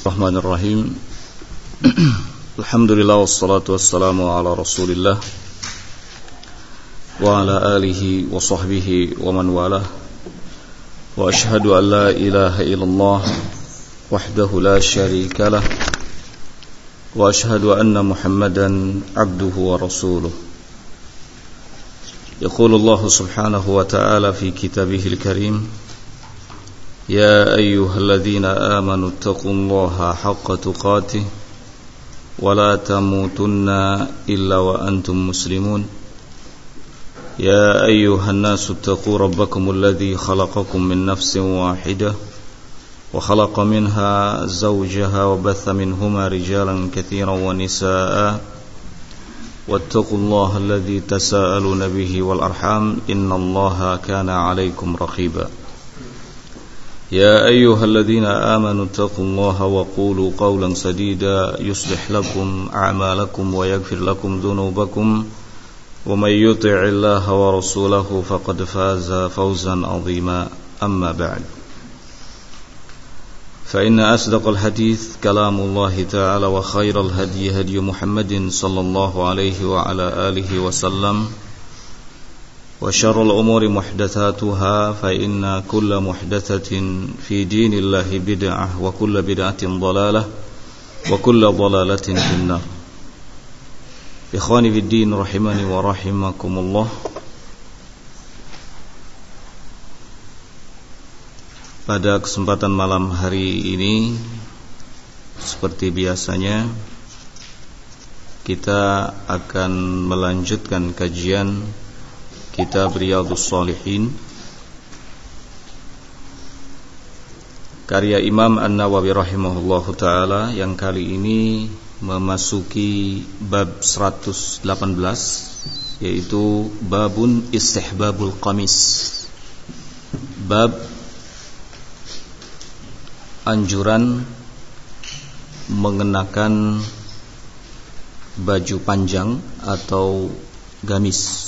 Bismillahirrahmanirrahim. Alhamdulillah wassalatu wassalamu ala Rasulillah wa ala alihi wa sahbihi wa man walah. Wa ashhadu an la ilaha illallah wahdahu la syarika lah wa ashhadu anna Muhammadan abduhu wa rasuluh. Yaqulu Allah subhanahu wa ta'ala fi kitabihil karim: يا أيها الذين آمنوا اتقوا الله حق تقاته ولا تموتن إلا وأنتم مسلمون يا أيها الناس اتقوا ربكم الذي خلقكم من نفس واحدة وخلق منها زوجها وبث منهما رجالا كثيرا ونساء واتقوا الله الذي تساءلون به والأرحام إن الله كان عليكم رقيبا يا أيها الذين آمنوا اتقوا الله وقولوا قولا سديدا يصلح لكم أعمالكم ويغفر لكم ذنوبكم ومن يطع الله ورسوله فقد فاز فوزا عظيما أما بعد فإن أصدق الحديث كلام الله تعالى وخير الهدي هدي محمد صلى الله عليه وعلى آله وسلم وشر الأمور محدثاتها فإن كل محدثة في دين الله بدعة وكل بدعة ضلالة وكل ضلالة في النار. إخواني في الدين رحمني ورحمكم الله. Pada kesempatan malam hari ini, seperti biasanya, kita akan melanjutkan kajian Kitab Riyadhus Shalihin karya Imam An-Nawawi rahimahullahu ta'ala, yang kali ini memasuki bab 118, yaitu babun istihbabul qamis, bab anjuran mengenakan baju panjang atau gamis.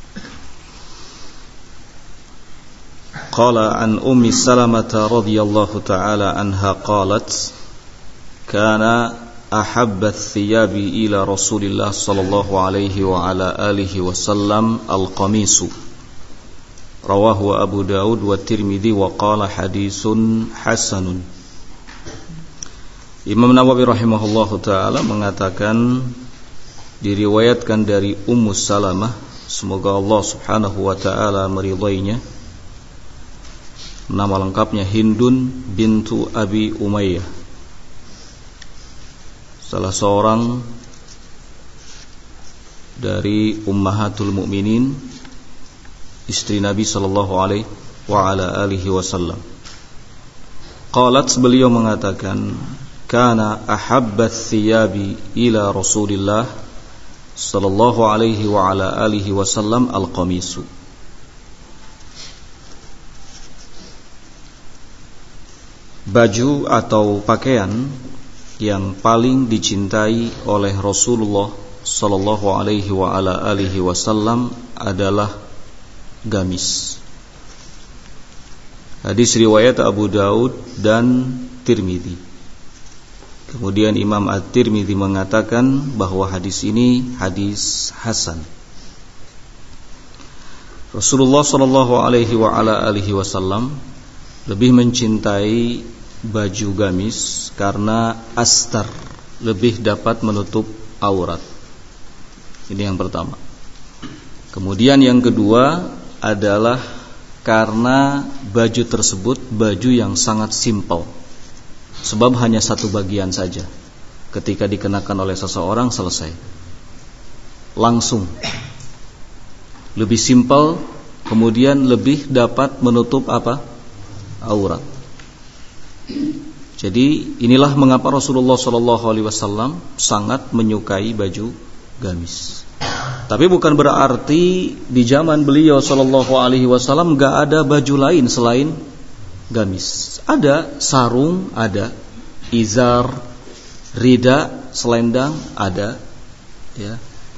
Qala an Ummi Salamah radhiyallahu ta'ala anha qalat kana ahabba thiyabi ila Rasulillah sallallahu alaihi wa ala alihi wasallam al-qamisu, rawahu Abu Daud wa Tirmidzi wa qala hadisun hasanun. Imam Nawawi rahimahullahu ta'ala mengatakan, diriwayatkan dari Ummu Salamah, semoga Allah subhanahu wa ta'ala meridainya, nama lengkapnya Hindun bintu Abi Umayyah, salah seorang dari ummahatul mukminin, istri Nabi sallallahu alaihi wa ala alihi wasallam. Qalat, beliau mengatakan, kana ahabba thiyabi ila Rasulillah sallallahu alaihi wa ala alihi wasallam al-qamisu. Baju atau pakaian yang paling dicintai oleh Rasulullah sallallahu alaihi wa ala alihi wasallam adalah gamis. Hadis riwayat Abu Daud dan Tirmidzi. Kemudian Imam At-Tirmidzi mengatakan bahwa hadis ini hadis hasan. Rasulullah sallallahu alaihi wa ala alihi wasallam lebih mencintai baju gamis karena astar, lebih dapat menutup aurat. Ini yang pertama. Kemudian yang kedua adalah karena baju tersebut baju yang sangat simpel, sebab hanya satu bagian saja. Ketika dikenakan oleh seseorang, selesai, langsung, lebih simpel, kemudian lebih dapat menutup apa? Aurat. Jadi inilah mengapa Rasulullah SAW sangat menyukai baju gamis. Tapi bukan berarti di zaman beliau SAW gak ada baju lain selain gamis. Ada sarung, ada izar, rida, selendang, ada, ya.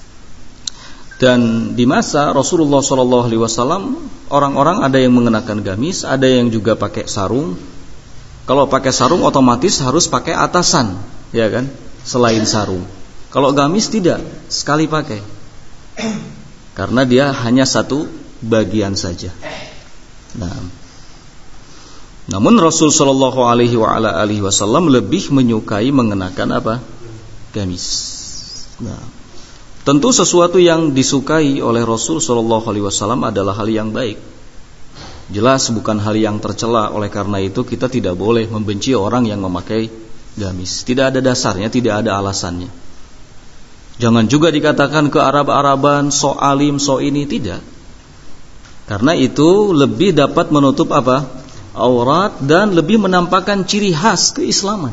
Dan di masa Rasulullah SAW, orang-orang ada yang mengenakan gamis, ada yang juga pakai sarung. Kalau pakai sarung otomatis harus pakai atasan, ya kan? Selain sarung. Kalau gamis tidak, sekali pakai. Karena dia hanya satu bagian saja. Nah, namun Rasul sallallahu alaihi wasallam lebih menyukai mengenakan apa? Gamis. Nah, tentu sesuatu yang disukai oleh Rasul sallallahu alaihi wasallam adalah hal yang baik. Jelas bukan hal yang tercela, oleh karena itu kita tidak boleh membenci orang yang memakai gamis. Tidak ada dasarnya, tidak ada alasannya. Jangan juga dikatakan ke Arab-Araban, so alim, so ini, tidak. Karena itu lebih dapat menutup apa? Aurat, dan lebih menampakkan ciri khas keislaman.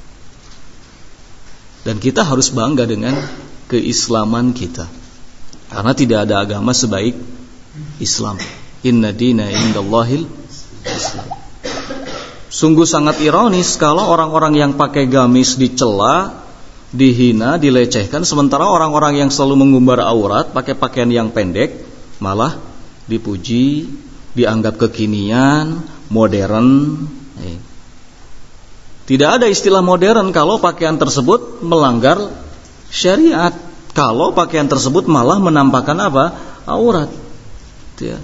Dan kita harus bangga dengan keislaman kita. Karena tidak ada agama sebaik Islam. Inna dina indallahil Islam. Sungguh sangat ironis kalau orang-orang yang pakai gamis dicela, dihina, dilecehkan, sementara orang-orang yang selalu mengumbar aurat, pakai pakaian yang pendek, malah dipuji, dianggap kekinian, modern. Tidak ada istilah modern kalau pakaian tersebut melanggar syariat. Kalau pakaian tersebut malah menampakkan apa? Aurat. Ya.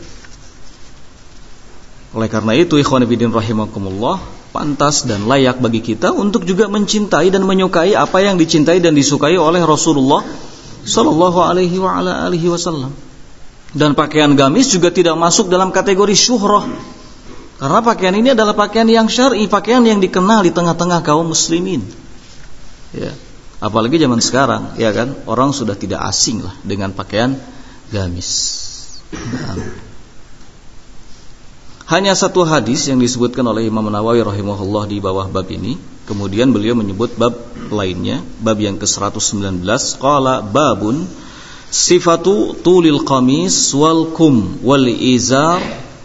Oleh karena itu, ikhwan fillah rahimakumullah, pantas dan layak bagi kita untuk juga mencintai dan menyukai apa yang dicintai dan disukai oleh Rasulullah sallallahu alaihi wasallam. Dan pakaian gamis juga tidak masuk dalam kategori syuhrah. Karena pakaian ini adalah pakaian yang syar'i, pakaian yang dikenal di tengah-tengah kaum muslimin. Ya. Apalagi zaman sekarang, ya kan? Orang sudah tidak asing lah dengan pakaian gamis. Hanya satu hadis yang disebutkan oleh Imam Nawawi rahimahullah di bawah bab ini. Kemudian beliau menyebut bab lainnya, bab yang ke-119, qala babun sifatu tulil qamis wal kum wal izar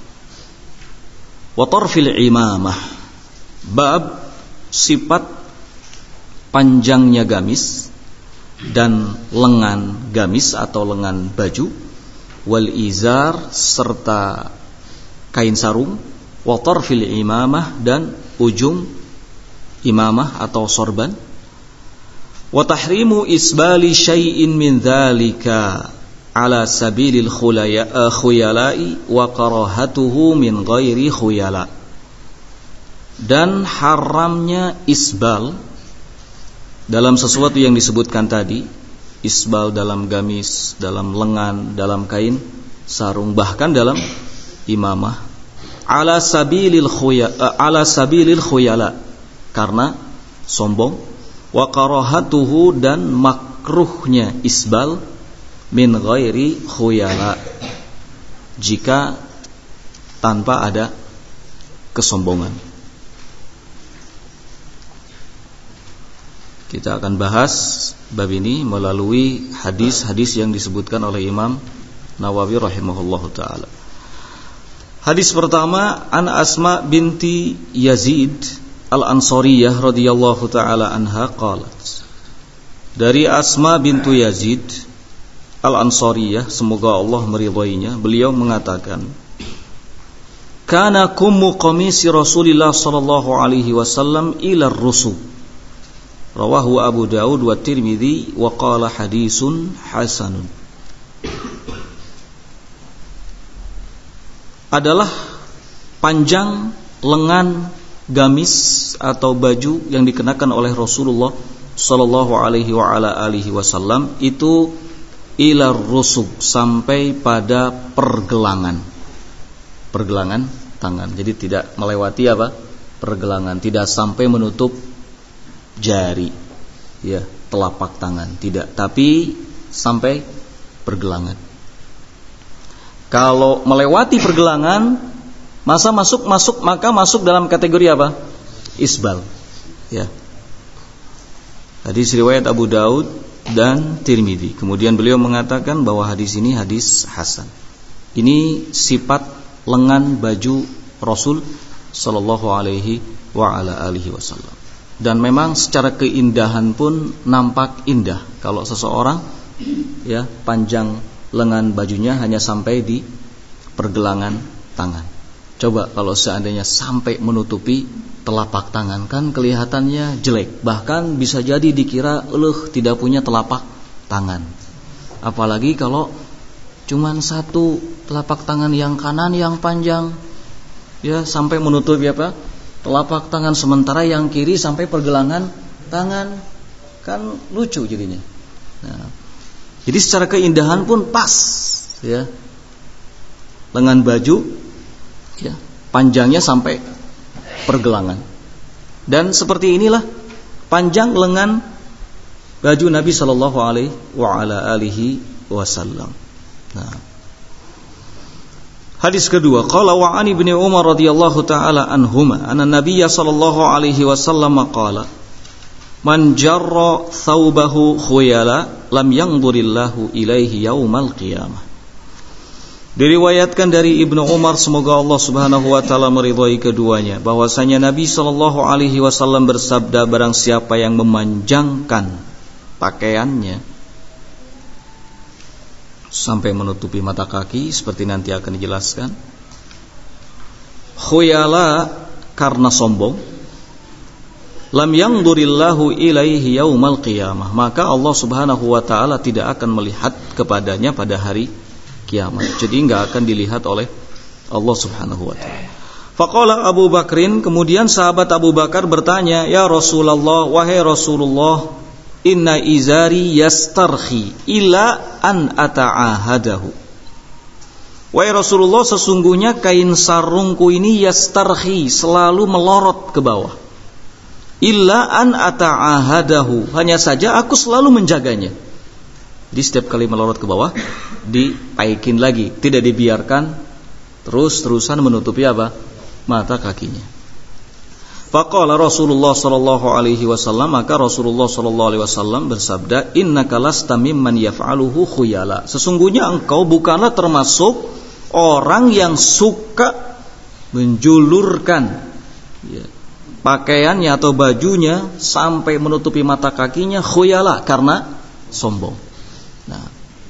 wa tarfil imamah. Bab sifat panjangnya gamis dan lengan gamis atau lengan baju, wal izar serta kain sarung, wa tarfil imamah dan ujung imamah atau sorban, wa tahrimu isbali syai'in min dzalika ala sabilil khuyala'i wa karahatuhu min ghairi khuyala. Dan haramnya isbal dalam sesuatu yang disebutkan tadi, isbal dalam gamis, dalam lengan, dalam kain sarung, bahkan dalam imamah, ala sabilil khuyala, karena sombong, wa karahatuhu dan makruhnya isbal, min ghairi khuyala, jika tanpa ada kesombongan. Kita akan bahas bab ini melalui hadis-hadis yang disebutkan oleh Imam Nawawi rahimahullahu taala. Hadis pertama, an Asma binti Yazid al-Ansariyah radhiyallahu taala anha qalat. Dari Asma bintu Yazid al-Ansariyah, semoga Allah meridhoinya, beliau mengatakan, kana kummu qamisi Rasulillah sallallahu alaihi wasallam ila ar-rusuk. Rawahu Abu Daud wa Tirmidzi wa qala hadisun hasanun. Adalah panjang lengan gamis atau baju yang dikenakan oleh Rasulullah sallallahu alaihi wasallam itu ila rusuk, sampai pada pergelangan tangan. Jadi tidak melewati apa? Pergelangan, tidak sampai menutup jari, ya, telapak tangan, tidak, tapi sampai pergelangan. Kalau melewati pergelangan, maka masuk dalam kategori apa? Isbal. Ya. Hadis riwayat Abu Daud dan Tirmidzi. Kemudian beliau mengatakan bahwa hadis ini hadis hasan. Ini sifat lengan baju Rasul sallallahu alaihi wasallam. Dan memang secara keindahan pun nampak indah kalau seseorang, ya, panjang lengan bajunya hanya sampai di pergelangan tangan. Coba kalau seandainya sampai menutupi telapak tangan, kan kelihatannya jelek. Bahkan bisa jadi dikira tidak punya telapak tangan. Apalagi kalau cuman satu telapak tangan yang kanan yang panjang, ya sampai menutupi telapak tangan, sementara yang kiri sampai pergelangan tangan, kan lucu jadinya. Nah, jadi secara keindahan pun pas, ya. Lengan baju, ya, panjangnya sampai pergelangan. Dan seperti inilah panjang lengan baju Nabi sallallahu alaihi wasallam. Nah, hadis kedua, qala wa an ibni Umar radhiyallahu taala anhuma anna Nabiyya sallallahu alaihi wasallam qala man jarra thawbahu khuyala lam yanzurillahu ilaihi yaumal qiyamah. Diriwayatkan dari Ibnu Umar, semoga Allah Subhanahu wa taala meridhai keduanya, bahwasanya Nabi sallallahu alaihi wasallam bersabda, barang siapa yang memanjangkan pakaiannya sampai menutupi mata kaki, seperti nanti akan dijelaskan, khuyala, karena sombong, lam yanzurillahu ilaihi yaumal qiyamah, maka Allah Subhanahu wa taala tidak akan melihat kepadanya pada hari kiamat. Jadi enggak akan dilihat oleh Allah Subhanahu wa taala. Faqala Abu Bakrin, kemudian sahabat Abu Bakar bertanya, ya Rasulullah, wahai Rasulullah, inna izari yastarhi ila an ata'ahadahu. Wahai Rasulullah, sesungguhnya kain sarungku ini yastarhi, selalu melorot ke bawah. Illa an ata'ahadahu, hanya saja aku selalu menjaganya. Jadi setiap kali melorot ke bawah ditaikin lagi, tidak dibiarkan terus-terusan menutupi mata kakinya. Faqala Rasulullah sallallahu alaihi wasallam, maka Rasulullah sallallahu alaihi wasallam bersabda, innaka lasta mimman yaf'aluhu khuyala, sesungguhnya engkau bukanlah termasuk orang yang suka menjulurkan, ya, pakaiannya atau bajunya sampai menutupi mata kakinya khuyala, karena sombong. Nah,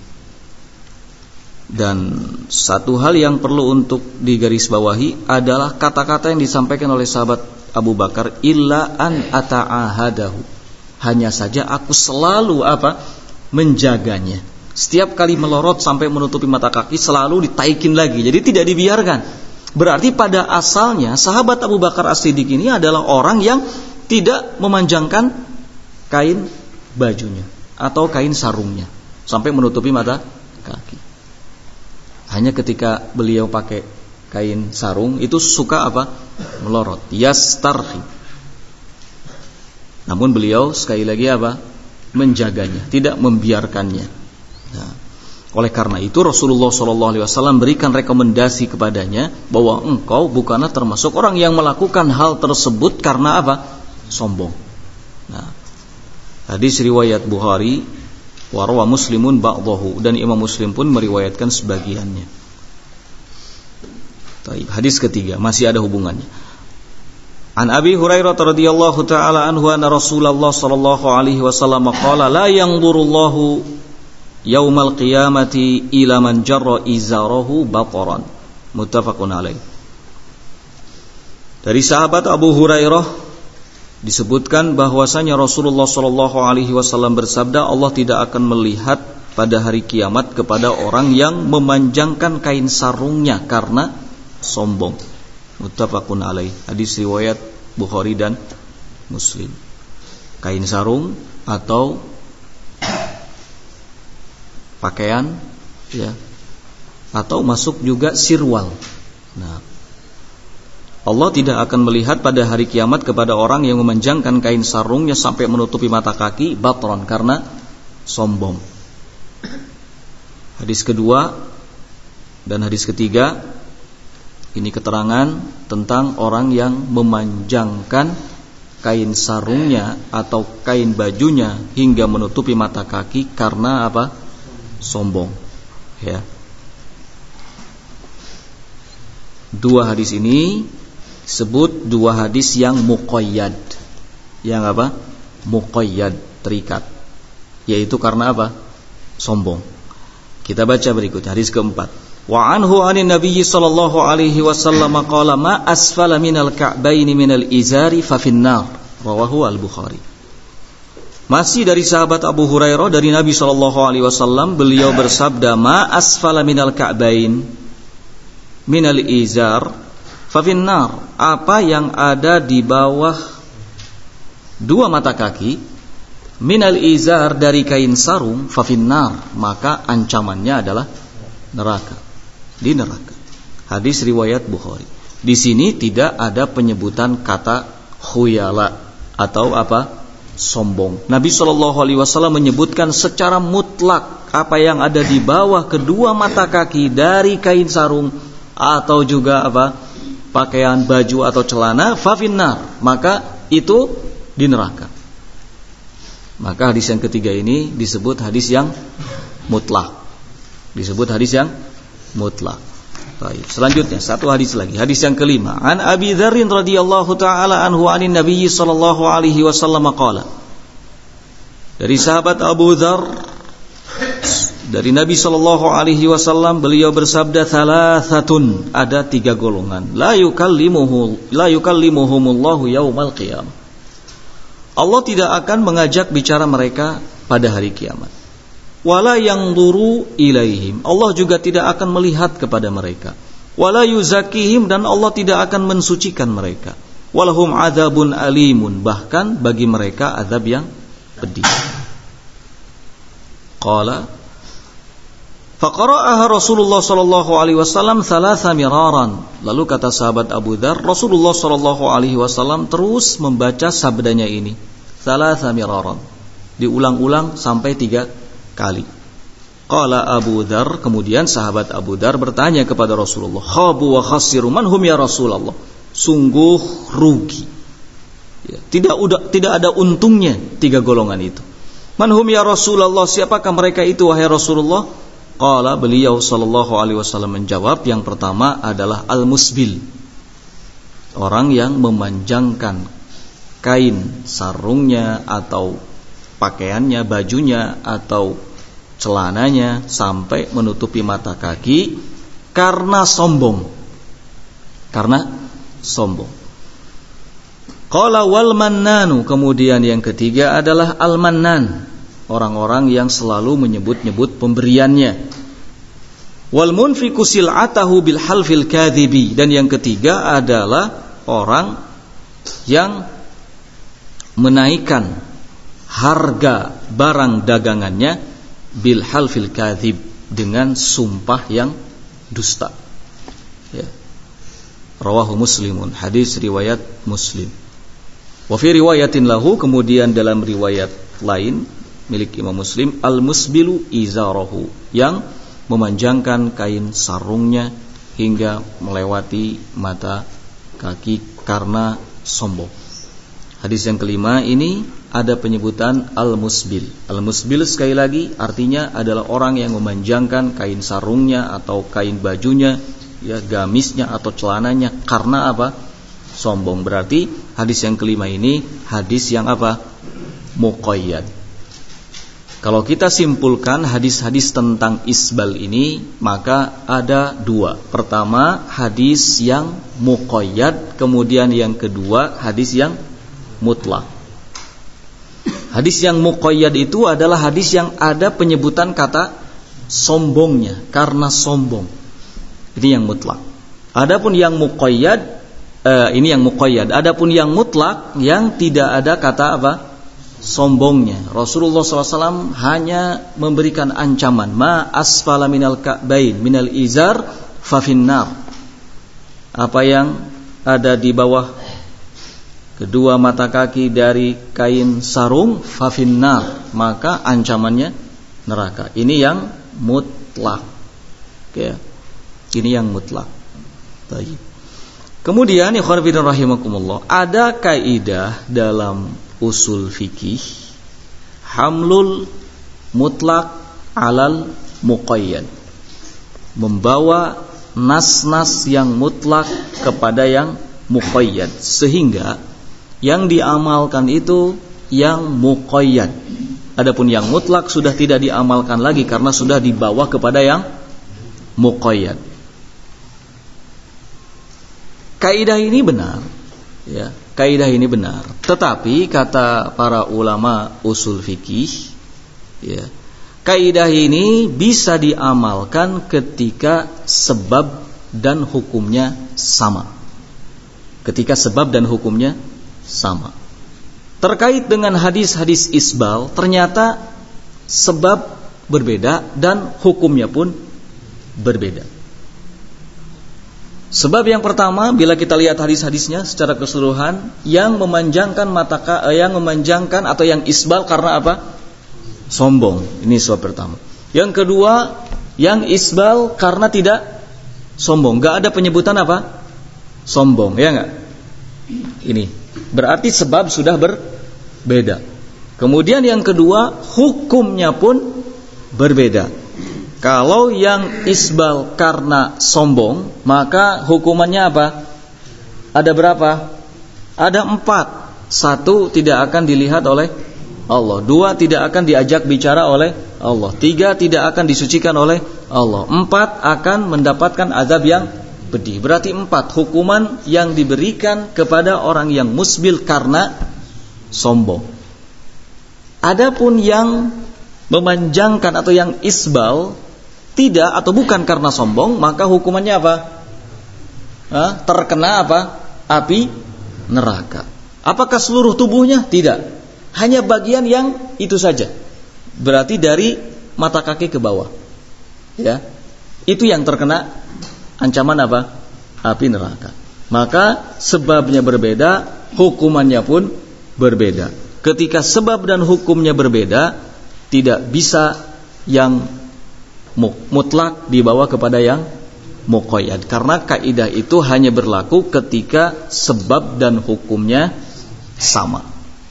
dan satu hal yang perlu untuk digarisbawahi adalah kata-kata yang disampaikan oleh sahabat Abu Bakar, illa an ata'ahadahu, hanya saja aku selalu menjaganya. Setiap kali melorot sampai menutupi mata kaki selalu ditaikin lagi, jadi tidak dibiarkan. Berarti pada asalnya sahabat Abu Bakar As-Siddiq ini adalah orang yang tidak memanjangkan kain bajunya atau kain sarungnya sampai menutupi mata kaki. Hanya ketika beliau pakai kain sarung itu suka melorot, yastarhi. Namun beliau sekali lagi menjaganya, tidak membiarkannya. Nah, oleh karena itu Rasulullah SAW berikan rekomendasi kepadanya bahwa engkau bukanlah termasuk orang yang melakukan hal tersebut karena sombong. Nah, hadis riwayat Bukhari, wa Muslimun ba'dahu, dan Imam Muslim pun meriwayatkan sebagiannya. Baik, hadis ketiga masih ada hubungannya. An Abi Hurairah radhiyallahu taala anhu anna Rasulullah sallallahu alaihi wasallam qala la yanzurullahu yaumal qiyamati ila man jarra izarahu bataran. Muttafaqun alaih. Dari sahabat Abu Hurairah disebutkan bahwasanya Rasulullah sallallahu alaihi wasallam bersabda, Allah tidak akan melihat pada hari kiamat kepada orang yang memanjangkan kain sarungnya karena sombong. Muttafaqun alaih. Hadis riwayat Bukhari dan Muslim. Kain sarung atau pakaian, ya, atau masuk juga sirwal. Nah, Allah tidak akan melihat pada hari kiamat kepada orang yang memanjangkan kain sarungnya sampai menutupi mata kaki, batron, karena sombong. Hadis kedua dan hadis ketiga ini keterangan tentang orang yang memanjangkan kain sarungnya atau kain bajunya hingga menutupi mata kaki karena sombong, ya. Dua hadis ini sebut dua hadis yang muqayyad. Yang muqayyad, terikat. Yaitu karena sombong. Kita baca berikut hadis keempat. Wa anhu 'anin Nabiy sallallahu alaihi wasallam qala ma asfala minal ka'baini minal izari fa finnar. Rawahu al-Bukhari. Masih dari sahabat Abu Hurairah dari Nabi sallallahu alaihi wasallam, beliau bersabda, ma asfala minal ka'bain minal izar fa finnar. Apa yang ada di bawah dua mata kaki minal izar dari kain sarung fa finnar, maka ancamannya adalah neraka. Di neraka. Hadis riwayat Bukhari. Di sini tidak ada penyebutan kata khuyala atau apa? Sombong. Nabi SAW menyebutkan secara mutlak apa yang ada di bawah kedua mata kaki dari kain sarung atau juga apa? Pakaian, baju atau celana fa finnar, maka itu di neraka. Maka hadis yang ketiga ini disebut hadis yang mutlak. Disebut hadis yang mutlak. Baik, selanjutnya satu hadis lagi. Hadis yang kelima. An Abi Dzar radhiyallahu taala anhu 'anin Nabiy sallallahu alaihi wasallam qala. Dari sahabat Abu Dzar dari Nabi sallallahu alaihi wasallam, beliau bersabda, thalathatun, ada tiga golongan, la yukallimuhumullahu yaumal qiyamah. Allah tidak akan mengajak bicara mereka pada hari kiamat. Wala yanzuru ilaihim, Allah juga tidak akan melihat kepada mereka. Wala yuzakihim, dan Allah tidak akan mensucikan mereka. Walahum adzabun alimun, bahkan bagi mereka azab yang pedih. Qala faqara'aha Rasulullah sallallahu alaihi wasallam thalatha miraran. Lalu kata sahabat Abu Dzar, Rasulullah sallallahu alaihi wasallam terus membaca sabdanya ini, thalatha miraran, diulang-ulang sampai 3 kali. Qala Abu Dzar, kemudian sahabat Abu Dzar bertanya kepada Rasulullah, khabu wa khasiru man hum ya Rasulullah, sungguh rugi ya, tidak ada untungnya tiga golongan itu. Man hum ya Rasulullah, siapakah mereka itu wahai Rasulullah? Qala, beliau sallallahu alaihi wasallam menjawab, yang pertama adalah al-musbil, orang yang memanjangkan kain sarungnya atau pakaiannya, bajunya atau celananya sampai menutupi mata kaki karena sombong. Qala wal mannanu, kemudian yang ketiga adalah al-mannan, orang-orang yang selalu menyebut-nyebut pemberiannya. Wal munfiqu sil'atahu bil halfil kadhibi, dan yang ketiga adalah orang yang menaikkan harga barang dagangannya bil halfil kadhib, dengan sumpah yang dusta. Ya. Rawahu Muslimun, hadis riwayat Muslim. Wa fi riwayatin lahu, kemudian dalam riwayat lain milik Imam Muslim, al-musbilu izarahu, yang memanjangkan kain sarungnya hingga melewati mata kaki karena sombong. Hadis yang kelima ini ada penyebutan al-musbil. Al-musbil sekali lagi artinya adalah orang yang memanjangkan kain sarungnya atau kain bajunya, ya, gamisnya atau celananya karena apa? Sombong. Berarti hadis yang kelima ini hadis yang apa? Muqayyad. Kalau kita simpulkan hadis-hadis tentang isbal ini, maka ada dua. Pertama, hadis yang muqayyad, kemudian yang kedua hadis yang mutlak. Hadis yang muqayyad itu adalah hadis yang ada penyebutan kata sombongnya, karena sombong. Ini yang mutlak. Adapun yang muqayyad, ini yang muqayyad. Adapun yang mutlak, yang tidak ada kata apa? Sombongnya. Rasulullah SAW hanya memberikan ancaman, ma asfala minal ka'bain minal izar fa finnar. Apa yang ada di bawah kedua mata kaki dari kain sarung fa finnar, maka ancamannya neraka. Ini yang mutlak. Oke. Ini yang mutlak. Baik. Kemudian ikhwan fillah rahimakumullah, ada kaidah dalam usul fikih, hamlul mutlak alal muqayyad, membawa nas-nas yang mutlak kepada yang muqayyad, sehingga yang diamalkan itu yang muqayyad. Adapun yang mutlak sudah tidak diamalkan lagi karena sudah dibawa kepada yang muqayyad. Kaidah ini benar, ya, kaidah ini benar. Tetapi kata para ulama usul fikih, ya, kaidah ini bisa diamalkan ketika sebab dan hukumnya sama. Ketika sebab dan hukumnya sama. Terkait dengan hadis-hadis isbal, ternyata sebab berbeda dan hukumnya pun berbeda. Sebab yang pertama, bila kita lihat hadis-hadisnya secara keseluruhan, yang memanjangkan yang memanjangkan atau yang isbal karena apa? Sombong. Ini sebab pertama. Yang kedua, yang isbal karena tidak sombong. Gak ada penyebutan apa? Sombong, ya enggak? Ini berarti sebab sudah berbeda. Kemudian yang kedua, hukumnya pun berbeda. Kalau yang isbal karena sombong, maka hukumannya apa? Ada berapa? Ada 4. 1, tidak akan dilihat oleh Allah. 2, tidak akan diajak bicara oleh Allah. 3, tidak akan disucikan oleh Allah. 4, akan mendapatkan azab yang pedih. Berarti 4 hukuman yang diberikan kepada orang yang musbil karena sombong. Adapun yang memanjangkan atau yang isbal tidak atau bukan karena sombong, maka hukumannya apa? Terkena apa? Api neraka. Apakah seluruh tubuhnya? Tidak. Hanya bagian yang itu saja. Berarti dari mata kaki ke bawah. Ya. Itu yang terkena ancaman apa? Api neraka. Maka sebabnya berbeda, hukumannya pun berbeda. Ketika sebab dan hukumnya berbeda, tidak bisa yang mutlak dibawa kepada yang muqayyad, karena kaidah itu hanya berlaku ketika sebab dan hukumnya sama.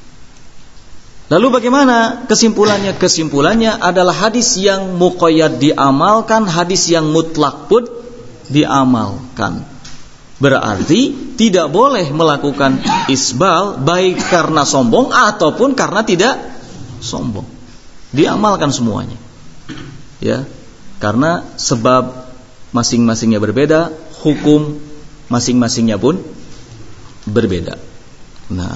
Lalu bagaimana kesimpulannya? Kesimpulannya adalah hadis yang muqayyad diamalkan, hadis yang mutlak pun diamalkan. Berarti tidak boleh melakukan isbal baik karena sombong ataupun karena tidak sombong. Diamalkan semuanya. Ya. Karena sebab masing-masingnya berbeda, hukum masing-masingnya pun berbeda. Nah,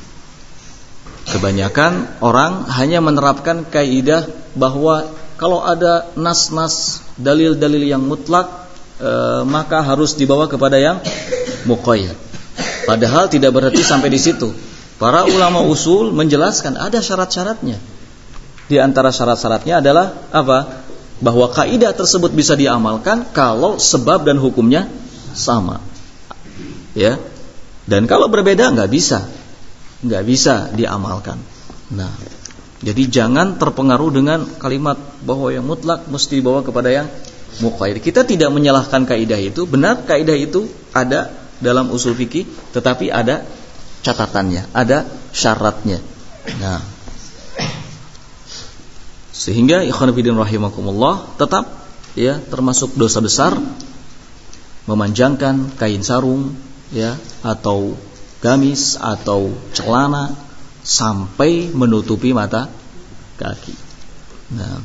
kebanyakan orang hanya menerapkan kaidah bahwa kalau ada nas-nas, dalil-dalil yang mutlak, maka harus dibawa kepada yang muqayyad. Padahal tidak berarti sampai di situ. Para ulama usul menjelaskan ada syarat-syaratnya. Di antara syarat-syaratnya adalah apa? Bahwa kaidah tersebut bisa diamalkan kalau sebab dan hukumnya sama, ya. Dan kalau berbeda nggak bisa diamalkan. Nah, jadi jangan terpengaruh dengan kalimat bahwa yang mutlak mesti dibawa kepada yang muqayyad. Kita tidak menyalahkan kaidah itu, benar kaidah itu ada dalam usul fikih, tetapi ada catatannya, ada syaratnya. Nah, sehingga ikhwan fillah rahimakumullah, tetap ya termasuk dosa besar memanjangkan kain sarung, ya, atau gamis atau celana sampai menutupi mata kaki. Nah,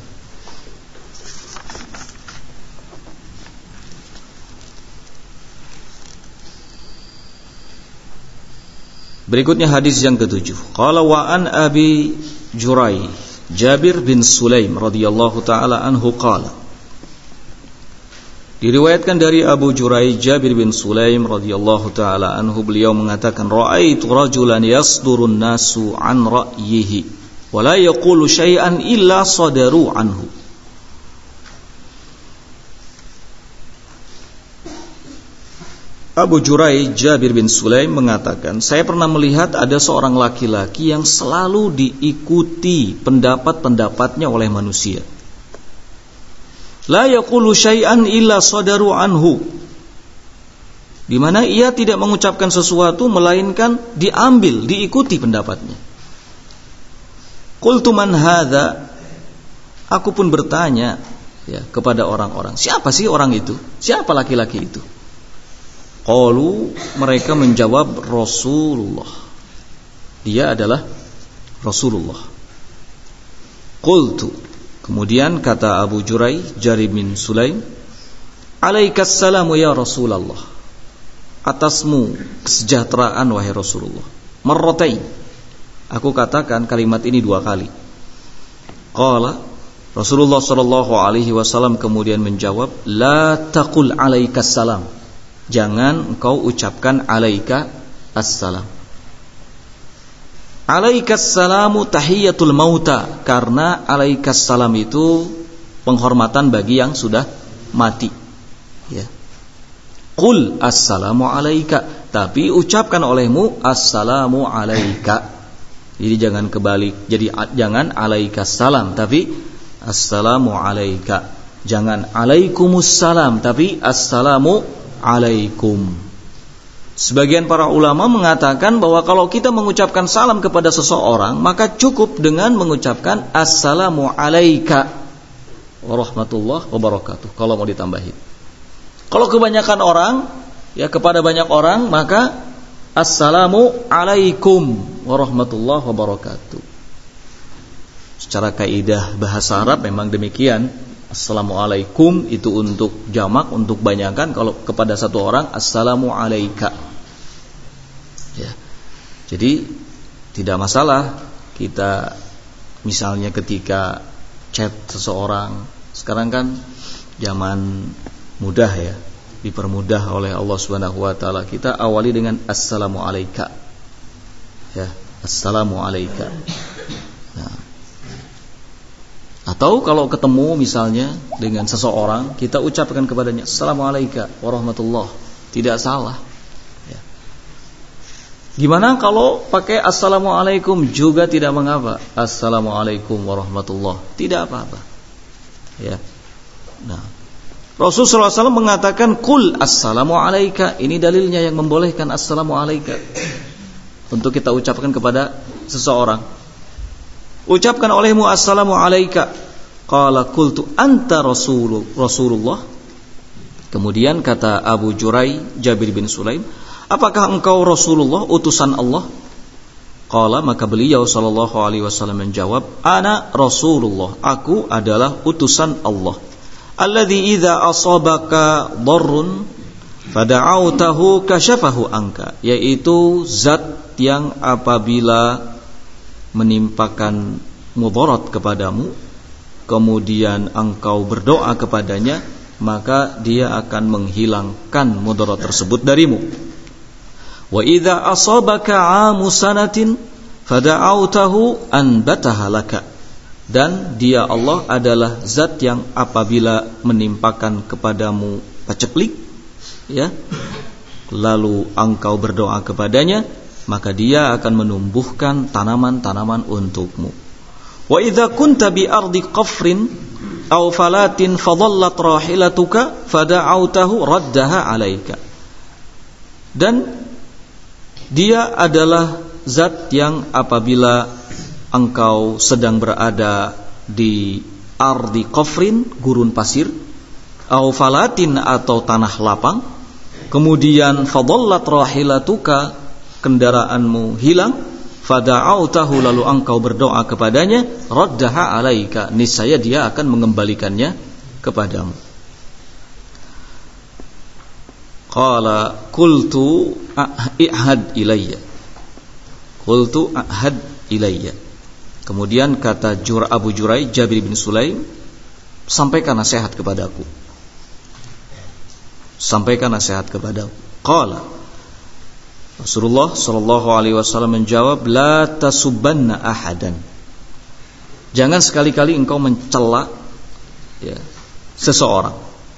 berikutnya hadis yang ke-7. Qala wa an Abi Jurai Jabir bin Sulaim radhiyallahu taala anhu qala. Diriwayatkan dari Abu Jurai Jabir bin Sulaim radhiyallahu taala anhu, beliau mengatakan ra'aitu rajulan yasdurun nasu an ra'yihi wa la yaqulu syai'an illa sadaru anhu. Abu Jurai Jabir bin Sulaim mengatakan, saya pernah melihat ada seorang laki-laki yang selalu diikuti pendapat-pendapatnya oleh manusia. La yaqulu syai'an illa sadaru anhu. Di mana ia tidak mengucapkan sesuatu melainkan diambil, diikuti pendapatnya. Qultu man hadza? Aku pun bertanya ya kepada orang-orang, siapa sih orang itu? Siapa laki-laki itu? Qalu, mereka menjawab Rasulullah. Dia adalah Rasulullah. Qultu, kemudian kata Abu Jurai Jabir bin Sulaim, alaikassalamu ya Rasulullah, atasmu kesejahteraan wahai Rasulullah. Marratain, aku katakan kalimat ini 2 kali. Qala, Rasulullah sallallahu alaihi wasallam kemudian menjawab, la taqul alaikassalam, jangan engkau ucapkan alaika assalam. Alaikassalamu tahiyatul mauta, karena alaikassalam itu penghormatan bagi yang sudah mati, ya. Qul assalamu alaika, tapi ucapkan olehmu assalamu alaika. Jadi jangan kebalik, jadi jangan alaikassalam tapi assalamu alaika, jangan alaikumussalam tapi assalamu alaikum. Sebagian para ulama mengatakan bahwa kalau kita mengucapkan salam kepada seseorang, maka cukup dengan mengucapkan assalamu alaika warahmatullahi wabarakatuh kalau mau ditambahin. Kalau kebanyakan orang, ya kepada banyak orang, maka assalamu alaikum warahmatullahi wabarakatuh. Secara kaidah bahasa Arab memang demikian. Assalamualaikum itu untuk jamak, untuk banyakan. Kalau kepada satu orang, assalamu alaika, ya. Jadi tidak masalah kita misalnya ketika chat seseorang, sekarang kan zaman mudah ya, dipermudah oleh Allah Subhanahu wa taala. Kita awali dengan assalamu alaika, ya, assalamu alaika. Nah, atau kalau ketemu misalnya dengan seseorang, kita ucapkan kepadanya assalamualaikum warahmatullah, tidak salah, ya. Gimana kalau pakai assalamualaikum juga tidak mengapa, assalamualaikum warahmatullah, tidak apa-apa, ya. Nah, Rasulullah SAW mengatakan qul assalamu alaika, ini dalilnya yang membolehkan assalamu alaika untuk kita ucapkan kepada seseorang. Ucapkan olehmu assalamu alaika. Qala qultu anta Rasulullah. Kemudian kata Abu Jurai Jabir bin Sulaim, apakah engkau Rasulullah, utusan Allah? Qala, maka beliau sallallahu alaihi wasallam menjawab, ana Rasulullah, aku adalah utusan Allah. Alladzi idza asabaka darrun fada'autahu kasyafahu anka, yaitu zat yang apabila menimpakan mudarat kepadamu, kemudian engkau berdoa kepadanya, maka dia akan menghilangkan mudarat tersebut darimu. Wa idza asabaka 'amu sanatin fada'autahu anbataha laka, dan dia Allah adalah zat yang apabila menimpakan kepadamu paceklik, ya, lalu engkau berdoa kepadanya, maka dia akan menumbuhkan tanaman-tanaman untukmu. Wa idza kunta bi ardi qafrin aw falatin fadallat rahilatuka fada'autahu raddaha 'alaika, dan dia adalah zat yang apabila engkau sedang berada di ardi qafrin, gurun pasir, aw falatin atau tanah lapang, kemudian fadallat rahilatuka, kendaraanmu hilang, fada'autahu, lalu engkau berdoa kepadanya, raddaha 'alaika, niscaya dia akan mengembalikannya kepadamu. Qala qultu i'had ilayya, qultu ahad ilayya. Kemudian kata Abu Jurai Jabir bin Sulaim, sampaikan nasihat kepadaku, sampaikan nasihat kepadaku. Qala, Rasulullah sallallahu alaihi wasallam menjawab, la tasubbanna ahadan, jangan sekali-kali engkau mencela, ya, seseorang.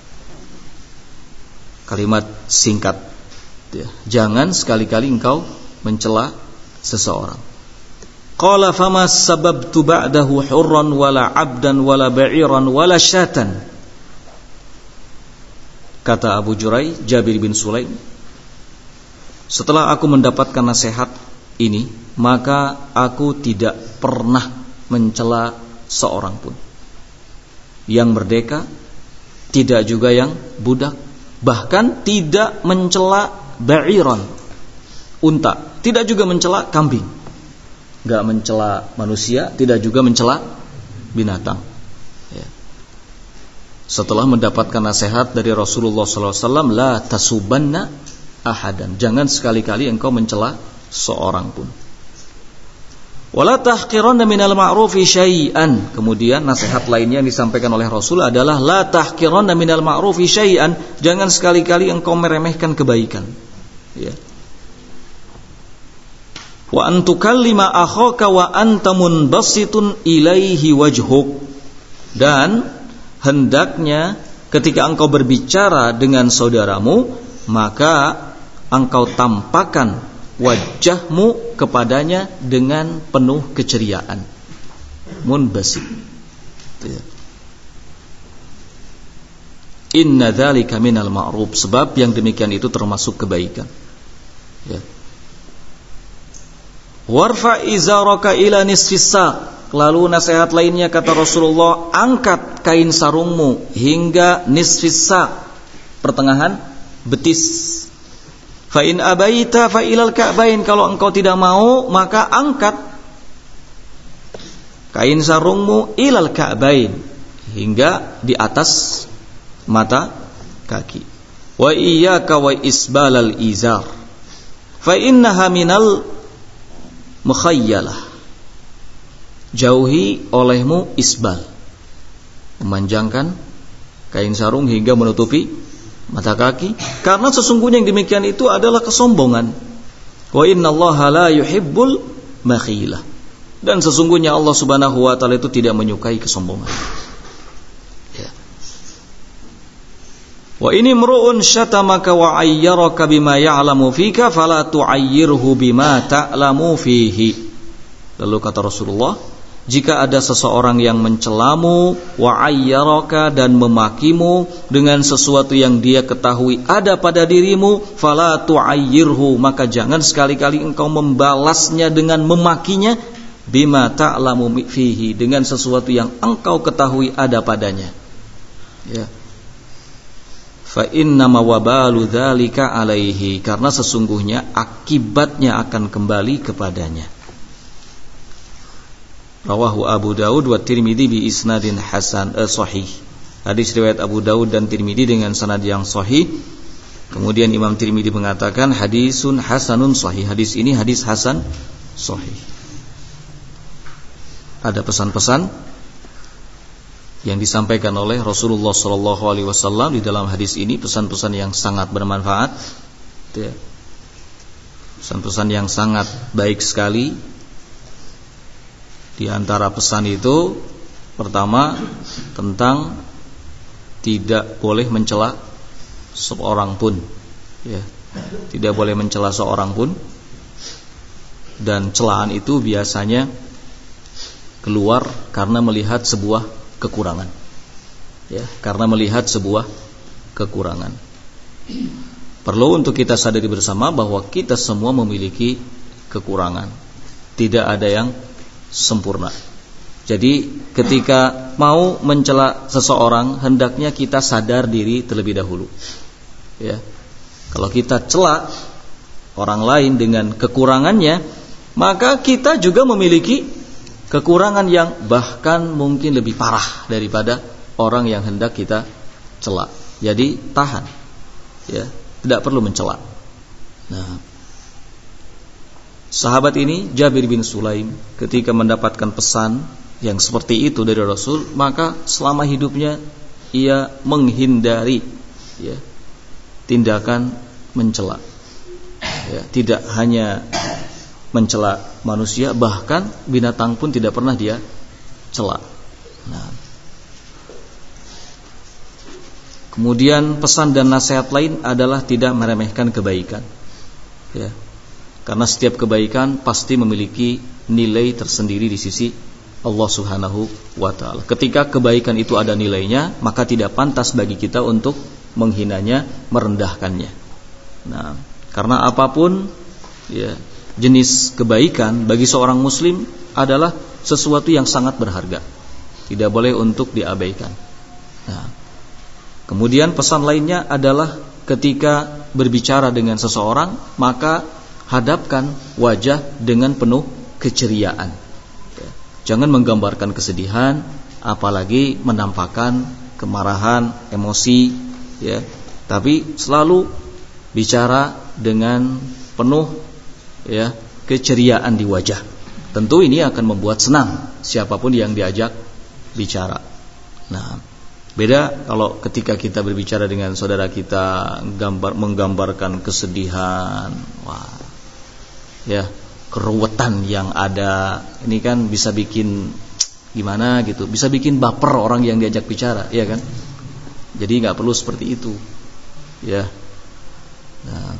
Kalimat singkat, ya, jangan sekali-kali engkau mencela seseorang. Qala fama sababtu ba'dahu hurran wala 'abdan wala ba'iran wala syatan. Kata Abu Jurai Jabir bin Sulaim, setelah aku mendapatkan nasihat ini, maka aku tidak pernah mencela seorang pun, yang merdeka, tidak juga yang budak, bahkan tidak mencela ba'iran, unta, tidak juga mencela kambing, gak mencela manusia, tidak juga mencela binatang, ya. setelah mendapatkan nasihat dari Rasulullah SAW, la tasubanna ahadan, jangan sekali-kali engkau mencela seorang pun. Wala tahqiranna minal ma'rufi syai'an. Kemudian nasihat lainnya yang disampaikan oleh Rasul adalah la tahqiranna minal ma'rufi syai'an, jangan sekali-kali engkau meremehkan kebaikan. Ya. Wa antukallima akhaka wa anta munbasitun ilaihi wajhuk. Dan hendaknya ketika engkau berbicara dengan saudaramu, maka engkau tampakkan wajahmu kepadanya dengan penuh keceriaan. Munbasit. Inna dzalika minal ma'ruf, sebab yang demikian itu termasuk kebaikan. Ya. Warfa izaraka ila nisfis saq. Lalu nasihat lainnya kata Rasulullah, angkat kain sarungmu hingga nisfis saq, pertengahan betis. Fa in abaita fa ilal ka'bain, kalau engkau tidak mau maka angkat kain sarungmu ilal ka'bain, hingga di atas mata kaki. Wa iyyaka wa isbalal izar fa innaha minal mukhayyalah. Jauhi olehmu isbal, memanjangkan kain sarung hingga menutupi mata kaki, karena sesungguhnya yang demikian itu adalah kesombongan. Wa innallaha la yuhibbul makhilah, dan sesungguhnya Allah Subhanahu wa taala itu tidak menyukai kesombongan. Ya. Wa ini mru'un syatamaka wa ayyaraka bima ya'lamu fika fala tu'ayyirhu bima ta'lamu fihi. Lalu kata Rasulullah, jika ada seseorang yang mencelamu, wa ayyaraka, dan memakimu dengan sesuatu yang dia ketahui ada pada dirimu, fala tu'ayyirhu, maka jangan sekali-kali engkau membalasnya dengan memakinya, bima ta'lamu fihi, dengan sesuatu yang engkau ketahui ada padanya. Ya. Fa innama wabalu dzalika alaihi, karena sesungguhnya akibatnya akan kembali kepadanya. Rawahu Abu Daud wa Tirmidzi bi isnadin hasan sahih. Hadis riwayat Abu Daud dan Tirmidzi dengan sanad yang sahih. Kemudian Imam Tirmidzi mengatakan hadisun hasanun sahih. Hadis ini hadis hasan sahih. Ada pesan-pesan yang disampaikan oleh Rasulullah sallallahu alaihi wasallam di dalam hadis ini, pesan-pesan yang sangat bermanfaat. Pesan-pesan yang sangat baik sekali. Di antara pesan itu, pertama, tentang tidak boleh mencela seorang pun, ya. Tidak boleh mencela seorang pun, dan celaan itu biasanya keluar karena melihat sebuah kekurangan, ya, karena melihat sebuah kekurangan. Perlu untuk kita sadari bersama bahwa kita semua memiliki kekurangan. Tidak ada yang sempurna. Jadi ketika mau mencela seseorang, hendaknya kita sadar diri terlebih dahulu. Ya. Kalau kita cela orang lain dengan kekurangannya, maka kita juga memiliki kekurangan yang bahkan mungkin lebih parah daripada orang yang hendak kita cela. Jadi tahan. Ya, tidak perlu mencela. Nah, sahabat ini Jabir bin Sulaim ketika mendapatkan pesan yang seperti itu dari Rasul, maka selama hidupnya ia menghindari, ya, tindakan mencela. Ya, tidak hanya mencela manusia, bahkan binatang pun tidak pernah dia cela. Nah, kemudian pesan dan nasihat lain adalah tidak meremehkan kebaikan. Ya. Karena setiap kebaikan pasti memiliki nilai tersendiri di sisi Allah Subhanahu wa ta'ala. Ketika kebaikan itu ada nilainya, maka tidak pantas bagi kita untuk menghinanya, merendahkannya. Nah, karena apapun, ya, jenis kebaikan bagi seorang muslim adalah sesuatu yang sangat berharga, tidak boleh untuk diabaikan. Nah, kemudian pesan lainnya adalah ketika berbicara dengan seseorang, maka hadapkan wajah dengan penuh keceriaan. Jangan menggambarkan kesedihan, apalagi menampakkan kemarahan, emosi, ya. Tapi selalu bicara dengan penuh ya keceriaan di wajah. Tentu ini akan membuat senang siapapun yang diajak bicara. Nah, beda kalau ketika kita berbicara dengan saudara kita menggambarkan kesedihan, wah, ya, keruwetan yang ada. Ini kan bisa bikin gimana gitu, bisa bikin baper orang yang diajak bicara, ya kan? Jadi nggak perlu seperti itu, ya. Nah,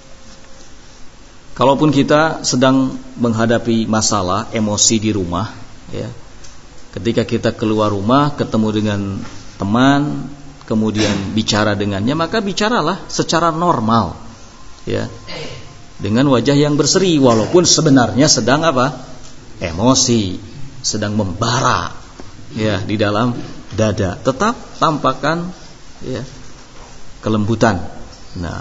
kalaupun kita sedang menghadapi masalah emosi di rumah, ya, ketika kita keluar rumah ketemu dengan teman, kemudian bicara dengannya, maka bicaralah secara normal, ya, dengan wajah yang berseri, walaupun sebenarnya sedang apa? Emosi, sedang membara, ya, di dalam dada. Tetap tampakkan ya kelembutan. Nah,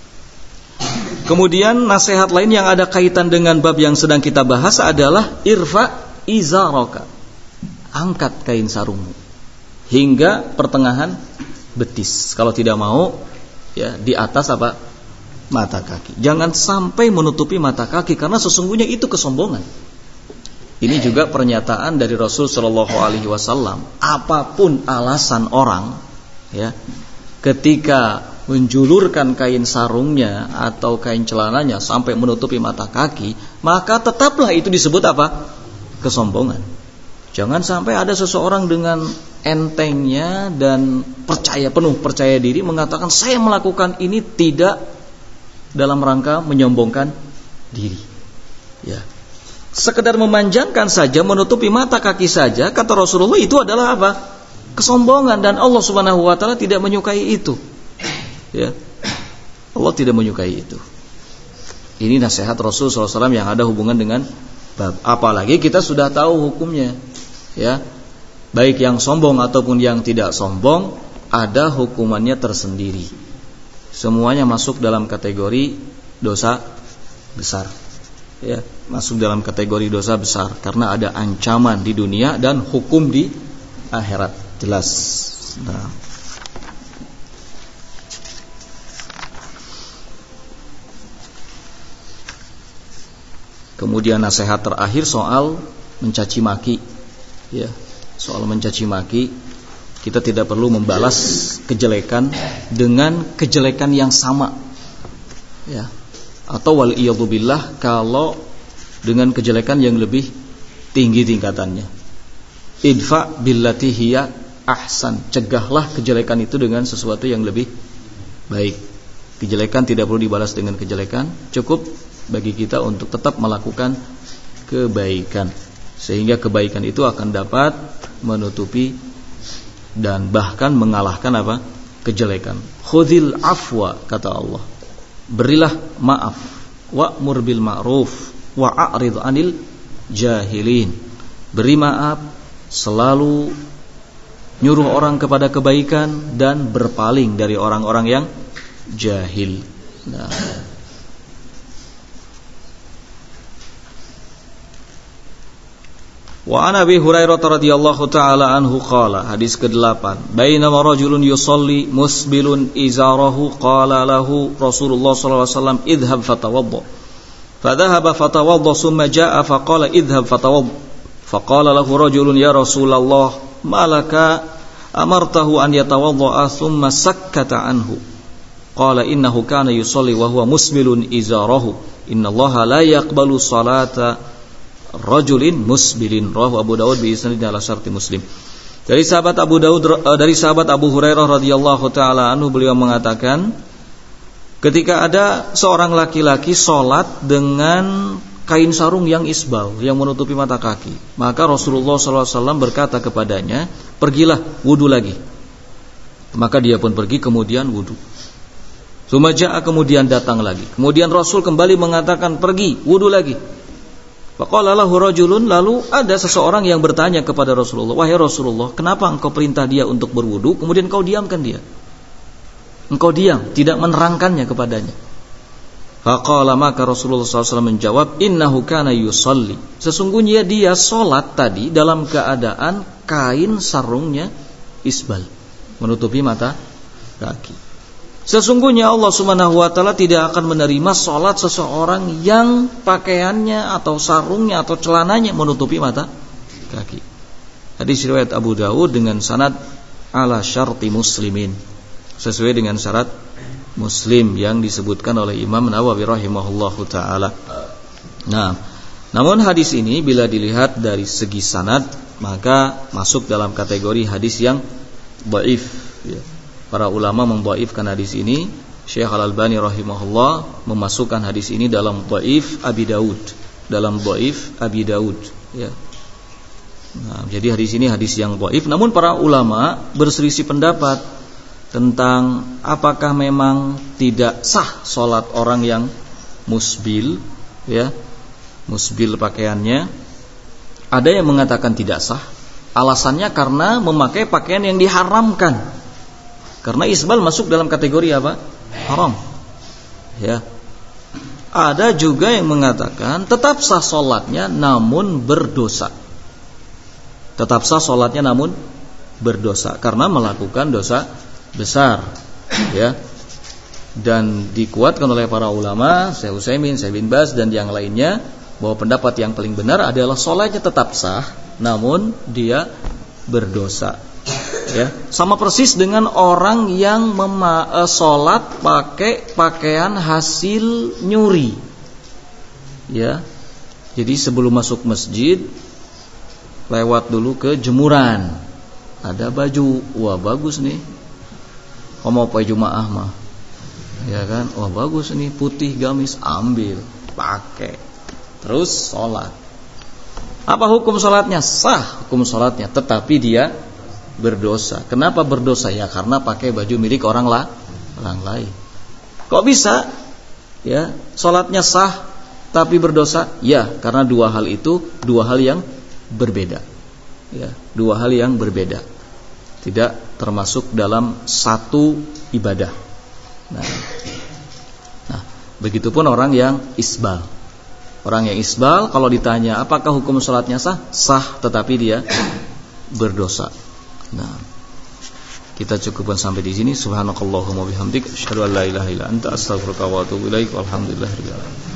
kemudian nasihat lain yang ada kaitan dengan bab yang sedang kita bahas adalah irfa izaraka. Angkat kain sarungmu hingga pertengahan betis. Kalau tidak mau ya di atas apa? Mata kaki. Jangan sampai menutupi mata kaki karena sesungguhnya itu kesombongan. Ini juga pernyataan dari Rasul sallallahu alaihi wasallam. Apapun alasan orang ya ketika menjulurkan kain sarungnya atau kain celananya sampai menutupi mata kaki, maka tetaplah itu disebut apa? Kesombongan. Jangan sampai ada seseorang dengan entengnya dan penuh percaya diri mengatakan saya melakukan ini tidak dalam rangka menyombongkan diri. Ya. Sekedar memanjangkan saja, menutupi mata kaki saja, kata Rasulullah, itu adalah apa? Kesombongan, dan Allah Subhanahu wa taala tidak menyukai itu. Ya. Allah tidak menyukai itu. Ini nasihat Rasul SAW yang ada hubungan dengan bab. Apalagi kita sudah tahu hukumnya. Ya. Baik yang sombong ataupun yang tidak sombong ada hukumannya tersendiri. Semuanya masuk dalam kategori dosa besar. Ya, masuk dalam kategori dosa besar karena ada ancaman di dunia dan hukum di akhirat, jelas. Nah, kemudian nasihat terakhir soal mencaci maki. Ya, soal mencaci maki, kita tidak perlu membalas kejelekan dengan kejelekan yang sama. Ya. Atau waliyadzubillah kalau dengan kejelekan yang lebih tinggi tingkatannya. Idfa billati hiya ahsan. Cegahlah kejelekan itu dengan sesuatu yang lebih baik. Kejelekan tidak perlu dibalas dengan kejelekan, cukup bagi kita untuk tetap melakukan kebaikan, sehingga kebaikan itu akan dapat menutupi dan bahkan mengalahkan apa? Kejelekan. Khudhil afwa, kata Allah. Berilah maaf, wa'mur bil ma'ruf wa a'rid 'anil jahilin. Beri maaf, selalu nyuruh orang kepada kebaikan dan berpaling dari orang-orang yang jahil. Nah, wa an Abi Hurairah radhiyallahu taala anhu qala, hadis ke-8, bainama rajulun yusalli musbilun izarahu qala lahu Rasulullah sallallahu alaihi wasallam idhhab fatawadda. Fadhahaba fatawadda thumma jaa faqala idhhab fatawadda. Faqala lahu rajulun ya Rasulullah malaka amartahu an yatawadda thumma sakkata anhu. Qala innahu kana yusalli wa huwa musbilun izarahu. Innallaha la yaqbalu salata rajulin musbilin. Rawahu Abu Dawud bi isnadin ala syarti Muslim. Dari sahabat Abu Hurairah radhiyallahu taala anhu, beliau mengatakan, ketika ada seorang laki-laki salat dengan kain sarung yang isbal, yang menutupi mata kaki, maka Rasulullah sallallahu alaihi wasallam berkata kepadanya, pergilah wudu lagi. Maka dia pun pergi kemudian wudu. Sumaja'a, kemudian datang lagi. Kemudian Rasul kembali mengatakan, pergi wudu lagi. Faqala lahu rajulun, lalu ada seseorang yang bertanya kepada Rasulullah, wahai Rasulullah, kenapa engkau perintah dia untuk berwudu kemudian engkau diamkan dia? Engkau diam, tidak menerangkannya kepadanya. Faqala, maka Rasulullah SAW menjawab, innahu kana yusalli. Sesungguhnya dia salat tadi dalam keadaan kain sarungnya isbal. Menutupi mata kaki. Sesungguhnya Allah Subhanahu wa taala tidak akan menerima salat seseorang yang pakaiannya atau sarungnya atau celananya menutupi mata kaki. Hadis riwayat Abu Dawud dengan sanad ala syarti Muslimin, sesuai dengan syarat Muslim yang disebutkan oleh Imam Nawawi rahimahullahu taala. Nah, namun hadis ini bila dilihat dari segi sanad maka masuk dalam kategori hadis yang dhaif, ya. Para ulama mendhaifkan hadis ini. Syekh Al-Albani rahimahullah memasukkan hadis ini dalam dhaif Abi Daud, ya. Nah, jadi hadis ini hadis yang dhaif. Namun para ulama berselisih pendapat tentang apakah memang tidak sah salat orang yang musbil, ya, musbil pakaiannya. Ada yang mengatakan tidak sah. Alasannya karena memakai pakaian yang diharamkan. Karena isbal masuk dalam kategori apa? Haram. Ya. Ada juga yang mengatakan tetap sah salatnya namun berdosa. Tetap sah salatnya namun berdosa karena melakukan dosa besar, ya. Dan dikuatkan oleh para ulama, Syekh Utsaimin, Syekh bin Baz dan yang lainnya, bahwa pendapat yang paling benar adalah salatnya tetap sah namun dia berdosa. Ya, sama persis dengan orang yang salat pakai pakaian hasil nyuri. Ya. Jadi sebelum masuk masjid lewat dulu ke jemuran. Ada baju, wah bagus nih. Mau pakai Jumaah mah. Ya kan? Wah bagus nih, putih gamis, ambil, pakai. Terus salat. Apa hukum salatnya? Sah hukum salatnya, tetapi dia berdosa. Kenapa berdosa? Ya karena pakai baju milik orang lain. Kok bisa? Ya, salatnya sah tapi berdosa? Ya, karena dua hal yang berbeda. Ya, dua hal yang berbeda. Tidak termasuk dalam satu ibadah. Nah, begitupun orang yang isbal. Orang yang isbal kalau ditanya apakah hukum salatnya sah? Sah, tetapi dia berdosa. Nah, kita cukupkan sampai di sini. Subhanakallahumma bihamdik, asyhadu an la ilaha illa anta, astaghfiruka wa atubu ilaik. Walhamdulillahirabbil alamin.